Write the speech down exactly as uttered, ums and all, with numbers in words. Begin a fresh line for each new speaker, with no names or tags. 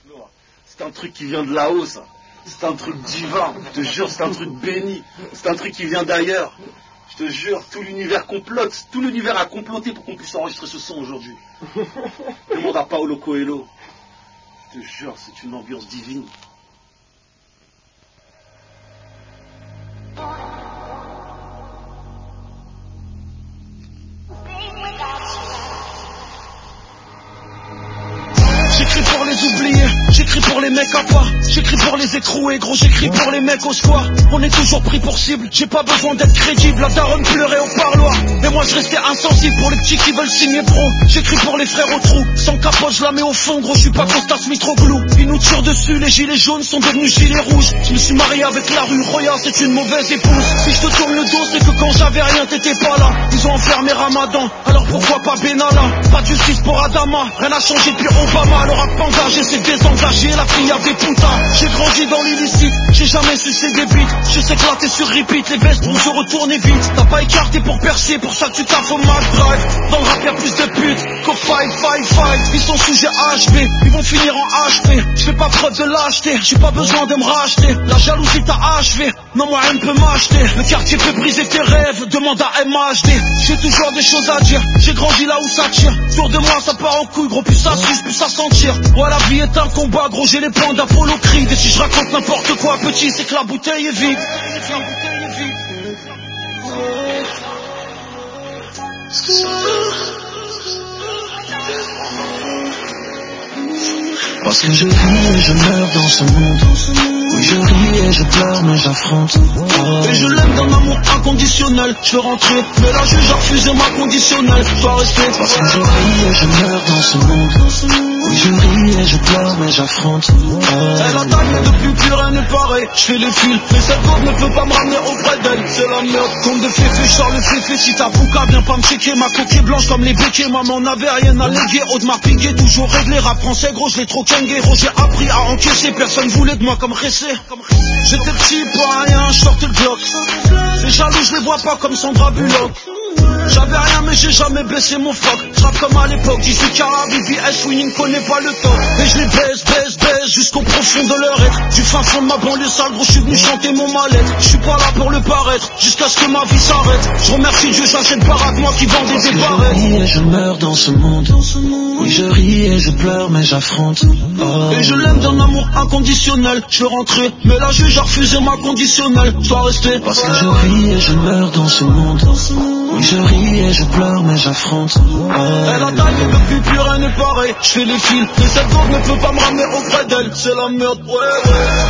C'est un truc qui vient de là-haut, ça. C'est un truc divin, je te jure, c'est un truc béni. C'est un truc qui vient d'ailleurs. Je te jure, tout l'univers complote. Tout l'univers a comploté pour qu'on puisse enregistrer ce son aujourd'hui. Demande à Paulo Coelho. Je te jure, c'est une ambiance divine.
J'écris pour les oubliés, j'écris pour les mecs à pas, j'écris pour les écroués, gros j'écris pour les mecs au square. On est toujours pris pour cible, j'ai pas besoin d'être crédible. La daronne pleurait au parloir, mais moi je restais insensible pour les petits qui veulent signer pro. J'écris pour les frères au trou, sans capote je la mets au fond, gros je suis pas Costas Mitroglou. Ils nous tirent dessus, les gilets jaunes sont devenus gilets rouges. Je me suis marié avec la rue, Roya c'est une mauvaise épouse. Si je te tourne le dos c'est que quand j'avais rien t'étais pas là. Ils ont enfermé Ramadan, alors pourquoi pas Benalla? Pas de justice pour Adama, rien n'a changé depuis Obama. Le rap engagé s'est désengagé, la fille avait putain. J'ai grandi dans l'illicite, j'ai jamais sucé des bites. Je sais que là t'es sur repeat, les vestes vont se retourner vite. T'as pas écarté pour percer, pour ça que tu taffes au Mac Drive. Dans le rap y'a plus de putes qu'au five five five. Ils sont sujets H P, ils vont finir en H P. Je fais pas preuve de lâcheté, j'ai pas besoin de me racheter. La jalousie t'a achevé, non moi rien ne peut m'acheter. Le quartier peut briser tes rêves, demande à M H D. J'ai toujours des choses à dire, j'ai grandi là où ça tire. Autour de moi ça part en couille, gros plus ça suce, plus ça sentir. Ouais la vie est un combat, gros j'ai les points d'Apollo Creed. Et si je raconte n'importe quoi petit, c'est que la bouteille est vide.
Parce que je vis et je meurs dans ce monde. Oui je ris et je pleure mais j'affronte. Oh.
Et je l'aime d'un amour inconditionnel. Je veux rentrer mais la juge a refusé ma conditionnelle. Je dois rester.
Parce que je ris et je meurs dans ce monde. Oui je ris et je pleure mais j'affronte. Oh.
Elle attaque mais depuis plus rien n'est pareil. Je fais les fils mais cette goutte ne peut pas me ramener auprès d'elle. C'est la merde. Compte de féfé, je sors le féfé. Si ta bouca viens pas me checker. Ma coquille blanche comme les béquets. Maman n'avait rien à léguer. Audemars Piguet toujours réglé. Rap français gros je l'ai trop kengué. J'ai appris à encaisser. Personne voulait de moi comme Ressé. J'étais petit pour rien, je sortais le bloc. Les jaloux je les vois pas comme Sandra Bullock. J'avais rien mais j'ai jamais baissé mon froc. J'rappe comme à l'époque, dix-huit carats, B B S, Winning connaît pas le top. Et je les baisse, baisse, baisse jusqu'au profond de leur être. Du fin fond de ma banlieue sale, gros, je suis venu chanter mon mal-être. Je suis pas là pour le paraître, jusqu'à ce que ma vie s'arrête. Je remercie Dieu, j'achète baraque, moi qui vendais des barrettes.
Je ris et je meurs dans ce monde. Oui je ris et je pleure mais j'affronte. Oh.
Et je l'aime d'un amour inconditionnel. Je veux rentrer, mais la juge a refusé ma conditionnelle. Je dois rester.
Parce que je ris et je meurs dans ce monde. Oui je ris et je pleure mais j'affronte. Oh.
Elle attaque et depuis plus rien n'est pareil. Je fais les fils, mais cette gourde ne peut pas me ramener auprès d'elle. C'est la merde, ouais, ouais.